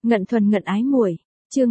Ngận thuần ngận ái muội, chương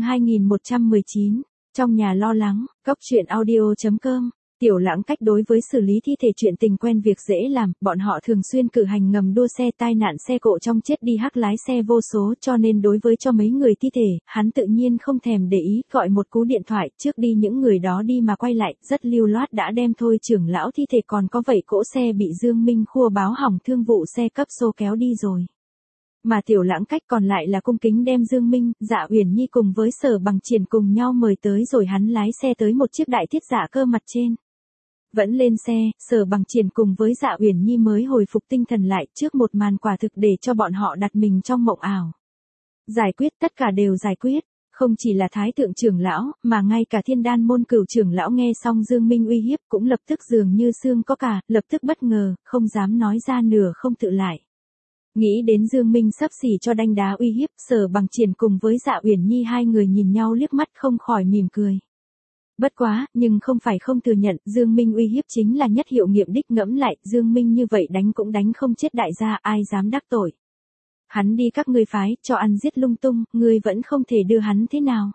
2119, trong nhà lo lắng, góc truyện audio.com. Tiểu Lãng Cách đối với xử lý thi thể chuyện tình quen việc dễ làm, bọn họ thường xuyên cử hành ngầm đua xe tai nạn xe cộ trong chết đi hắc lái xe vô số, cho nên đối với cho mấy người thi thể, hắn tự nhiên không thèm để ý, gọi một cú điện thoại, trước đi những người đó đi mà quay lại, rất lưu loát đã đem Thôi trưởng lão thi thể còn có vậy cỗ xe bị Dương Minh khua báo hỏng thương vụ xe cấp xô kéo đi rồi. Mà Tiểu Lãng Cách còn lại là cung kính đem Dương Minh, Dạ Uyển Nhi cùng với Sở Bằng Triển cùng nhau mời tới rồi hắn lái xe tới một chiếc đại thiết dạ cơ mặt trên. Vẫn lên xe, Sở Bằng Triển cùng với Dạ Uyển Nhi mới hồi phục tinh thần lại trước một màn quả thực để cho bọn họ đặt mình trong mộng ảo. Giải quyết, tất cả đều giải quyết, không chỉ là Thái thượng trưởng lão, mà ngay cả Thiên Đan môn Cửu trưởng lão nghe xong Dương Minh uy hiếp cũng lập tức dường như xương có cả, lập tức bất ngờ, không dám nói ra nửa không tự lại. Nghĩ đến Dương Minh sắp xỉ cho đanh đá uy hiếp, Sở Bằng Triển cùng với Dạ Uyển Nhi hai người nhìn nhau liếc mắt không khỏi mỉm cười. Bất quá, nhưng không phải không thừa nhận, Dương Minh uy hiếp chính là nhất hiệu nghiệm đích, ngẫm lại, Dương Minh như vậy đánh cũng đánh không chết đại gia, ai dám đắc tội. Hắn đi các ngươi phái, cho ăn giết lung tung, ngươi vẫn không thể đưa hắn thế nào.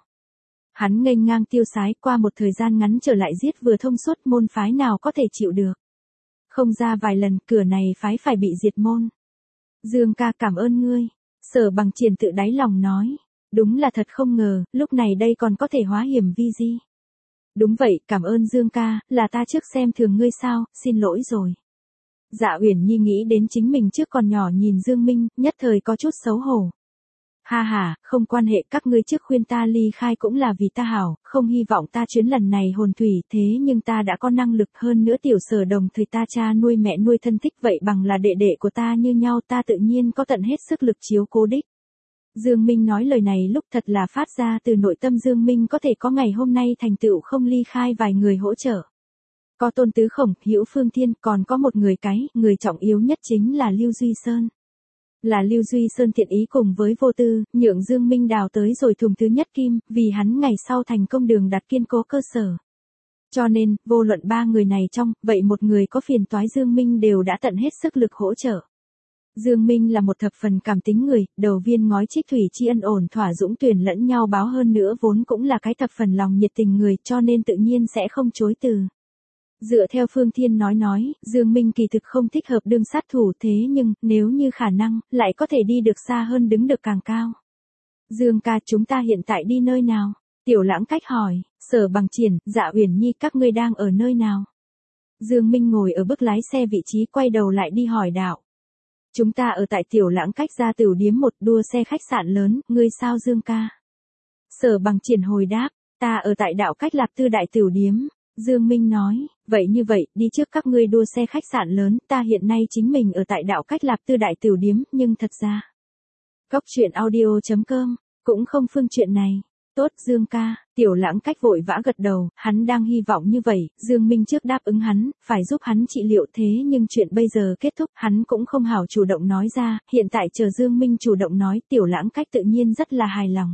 Hắn nghênh ngang tiêu sái, qua một thời gian ngắn trở lại giết vừa thông suốt, môn phái nào có thể chịu được. Không ra vài lần, cửa này phái phải bị diệt môn. Dương ca cảm ơn ngươi. Sở Bằng Triển tự đáy lòng nói. Đúng là thật không ngờ, lúc này đây còn có thể hóa hiểm vi di. Đúng vậy, cảm ơn Dương ca, là ta trước xem thường ngươi sao, xin lỗi rồi. Dạ Uyển Nhi nghĩ đến chính mình trước còn nhỏ nhìn Dương Minh, nhất thời có chút xấu hổ. Ha ha, không quan hệ, các ngươi trước khuyên ta ly khai cũng là vì ta hảo, không hy vọng ta chuyến lần này hồn thủy, thế nhưng ta đã có năng lực hơn nữa Tiểu Sở đồng thời ta cha nuôi mẹ nuôi thân thích vậy bằng là đệ đệ của ta như nhau, ta tự nhiên có tận hết sức lực chiếu cố đích. Dương Minh nói lời này lúc thật là phát ra từ nội tâm Dương Minh có thể có ngày hôm nay thành tựu không ly khai vài người hỗ trợ. Có Tôn Tứ Khổng, Hữu Phương Thiên, còn có một người người trọng yếu nhất chính là Lưu Duy Sơn. Là Lưu Duy Sơn thiện ý cùng với vô tư, nhượng Dương Minh đào tới rồi thùng thứ nhất kim, vì hắn ngày sau thành công đường đặt kiên cố cơ sở. Cho nên, vô luận ba người này trong, vậy một người có phiền toái Dương Minh đều đã tận hết sức lực hỗ trợ. Dương Minh là một thập phần cảm tính người, đầu viên ngói trích thủy tri ân ổn thỏa dũng tuyển lẫn nhau báo hơn nữa vốn cũng là cái thập phần lòng nhiệt tình người, cho nên tự nhiên sẽ không chối từ. Dựa theo Phương Thiên nói, Dương Minh kỳ thực không thích hợp đương sát thủ, thế nhưng, nếu như khả năng, lại có thể đi được xa hơn đứng được càng cao. Dương ca, chúng ta hiện tại đi nơi nào? Tiểu Lãng Cách hỏi. Sở Bằng Triển, Dạ Uyển Nhi, các ngươi đang ở nơi nào? Dương Minh ngồi ở bức lái xe vị trí quay đầu lại đi hỏi đạo. Chúng ta ở tại Tiểu Lãng Cách ra Tửu Điếm một đua xe khách sạn lớn, ngươi sao Dương ca? Sở Bằng Triển hồi đáp, ta ở tại Đạo Cách Lạp Tư Đại Tửu Điếm. Dương Minh nói, vậy như vậy, đi trước các ngươi đua xe khách sạn lớn, ta hiện nay chính mình ở tại Đạo Cách Lạp Tư Đại Tửu Điếm, nhưng thật ra. Góc truyện audio.com, cũng không phương chuyện này. Tốt Dương ca, Tiểu Lãng Cách vội vã gật đầu, hắn đang hy vọng như vậy, Dương Minh trước đáp ứng hắn, phải giúp hắn trị liệu thế nhưng chuyện bây giờ kết thúc, hắn cũng không hảo chủ động nói ra, hiện tại chờ Dương Minh chủ động nói, Tiểu Lãng Cách tự nhiên rất là hài lòng.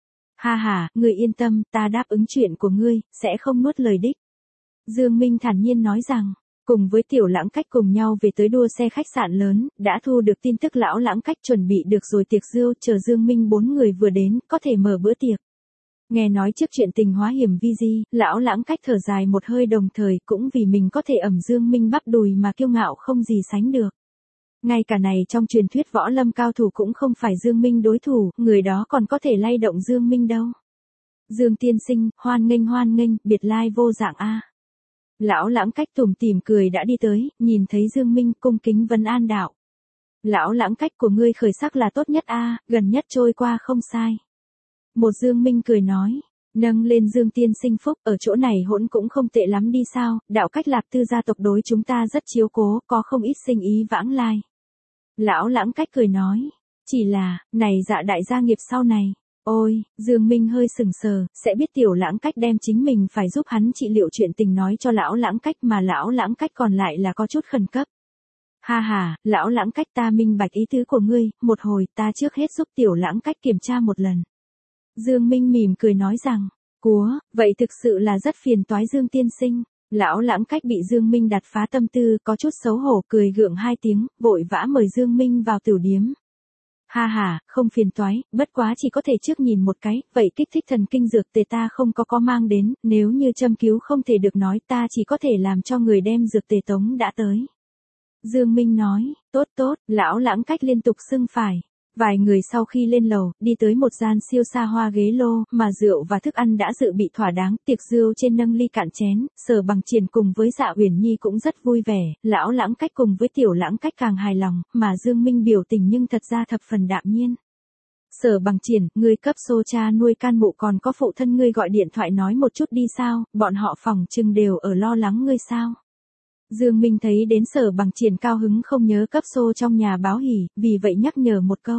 Ha ha, ngươi yên tâm, ta đáp ứng chuyện của ngươi, sẽ không nuốt lời đích. Dương Minh thản nhiên nói rằng, cùng với Tiểu Lãng Cách cùng nhau về tới đua xe khách sạn lớn, đã thu được tin tức lão Lãng Cách chuẩn bị được rồi tiệc rượu, chờ Dương Minh bốn người vừa đến, có thể mở bữa tiệc. Nghe nói trước chuyện tình hóa hiểm vi di, lão Lãng Cách thở dài một hơi đồng thời cũng vì mình có thể ẩm Dương Minh bắp đùi mà kiêu ngạo không gì sánh được. Ngay cả này trong truyền thuyết võ lâm cao thủ cũng không phải Dương Minh đối thủ, người đó còn có thể lay động Dương Minh đâu. Dương tiên sinh, hoan nghênh, biệt lai vô dạng a. Lão Lãng Cách tủm tỉm cười đã đi tới, nhìn thấy Dương Minh cung kính vấn an đạo. Lão Lãng Cách của ngươi khởi sắc là tốt nhất a, gần nhất trôi qua không sai. Một Dương Minh cười nói, nâng lên Dương tiên sinh phúc, ở chỗ này hỗn cũng không tệ lắm đi sao, Đạo Cách Lạp Tư gia tộc đối chúng ta rất chiếu cố, có không ít sinh ý vãng lai. Lão Lãng Cách cười nói, chỉ là, này dạ đại gia nghiệp sau này, ôi, Dương Minh hơi sừng sờ, sẽ biết Tiểu Lãng Cách đem chính mình phải giúp hắn trị liệu chuyện tình nói cho lão Lãng Cách mà lão Lãng Cách còn lại là có chút khẩn cấp. Ha ha, lão Lãng Cách ta minh bạch ý tứ của ngươi, một hồi ta trước hết giúp Tiểu Lãng Cách kiểm tra một lần. Dương Minh mỉm cười nói rằng, vậy thực sự là rất phiền toái Dương tiên sinh. Lão Lãng Cách bị Dương Minh đặt phá tâm tư, có chút xấu hổ cười gượng hai tiếng, vội vã mời Dương Minh vào tửu điếm. Ha ha, không phiền toái, bất quá chỉ có thể trước nhìn một cái, vậy kích thích thần kinh dược tề ta không có mang đến, nếu như châm cứu không thể được nói ta chỉ có thể làm cho người đem dược tề tống đã tới. Dương Minh nói, tốt tốt, lão Lãng Cách liên tục xưng phải. Vài người sau khi lên lầu, đi tới một gian siêu xa hoa ghế lô, mà rượu và thức ăn đã dự bị thỏa đáng, tiệc rượu trên nâng ly cạn chén, Sở Bằng Triển cùng với Dạ Uyển Nhi cũng rất vui vẻ, lão Lãng Cách cùng với tiểu Lãng Cách càng hài lòng, mà Dương Minh biểu tình nhưng thật ra thập phần đạm nhiên. Sở Bằng Triển, ngươi cấp xô cha nuôi can mụ còn có phụ thân ngươi gọi điện thoại nói một chút đi sao, bọn họ phòng trừng đều ở lo lắng ngươi sao. Dương Minh thấy đến Sở Bằng Triển cao hứng không nhớ cấp xô trong nhà báo hỉ, vì vậy nhắc nhở một câu.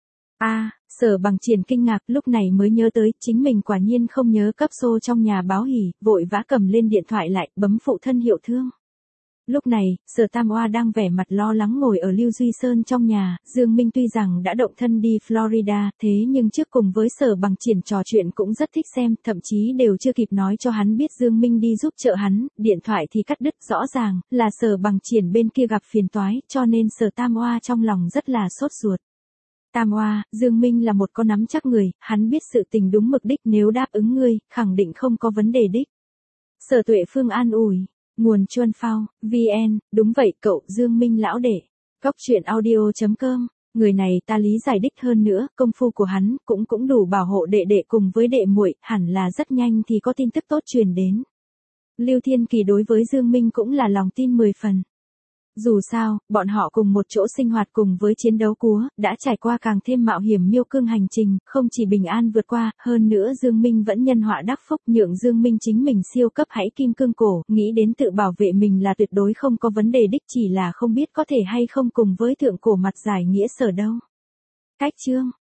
Sở Bằng Triển kinh ngạc lúc này mới nhớ tới, chính mình quả nhiên không nhớ cấp xô trong nhà báo hỉ, vội vã cầm lên điện thoại lại, bấm phụ thân hiệu thương. Lúc này, Sở Tam Oa đang vẻ mặt lo lắng ngồi ở Lưu Duy Sơn trong nhà, Dương Minh tuy rằng đã động thân đi Florida, thế nhưng trước cùng với Sở Bằng Triển trò chuyện cũng rất thích xem, thậm chí đều chưa kịp nói cho hắn biết Dương Minh đi giúp trợ hắn, điện thoại thì cắt đứt, rõ ràng là Sở Bằng Triển bên kia gặp phiền toái, cho nên Sở Tam Oa trong lòng rất là sốt ruột. Tam Oa, Dương Minh là một con nắm chắc người, hắn biết sự tình đúng mực đích, nếu đáp ứng ngươi, khẳng định không có vấn đề đích. Sở Tuệ Phương an ủi. Nguồn Chuan Phao, VN, đúng vậy cậu, Dương Minh lão đệ. Góc truyện audio.com, người này ta lý giải đích hơn nữa, công phu của hắn cũng đủ bảo hộ đệ đệ cùng với đệ muội, hẳn là rất nhanh thì có tin tức tốt truyền đến. Lưu Thiên Kỳ đối với Dương Minh cũng là lòng tin 10 phần. Dù sao, bọn họ cùng một chỗ sinh hoạt cùng với chiến đấu cúa, đã trải qua càng thêm mạo hiểm miêu cương hành trình, không chỉ bình an vượt qua, hơn nữa Dương Minh vẫn nhân họa đắc phúc nhượng Dương Minh chính mình siêu cấp hãy kim cương cổ, nghĩ đến tự bảo vệ mình là tuyệt đối không có vấn đề đích, chỉ là không biết có thể hay không cùng với thượng cổ mặt giải nghĩa Sở đâu. Cách chương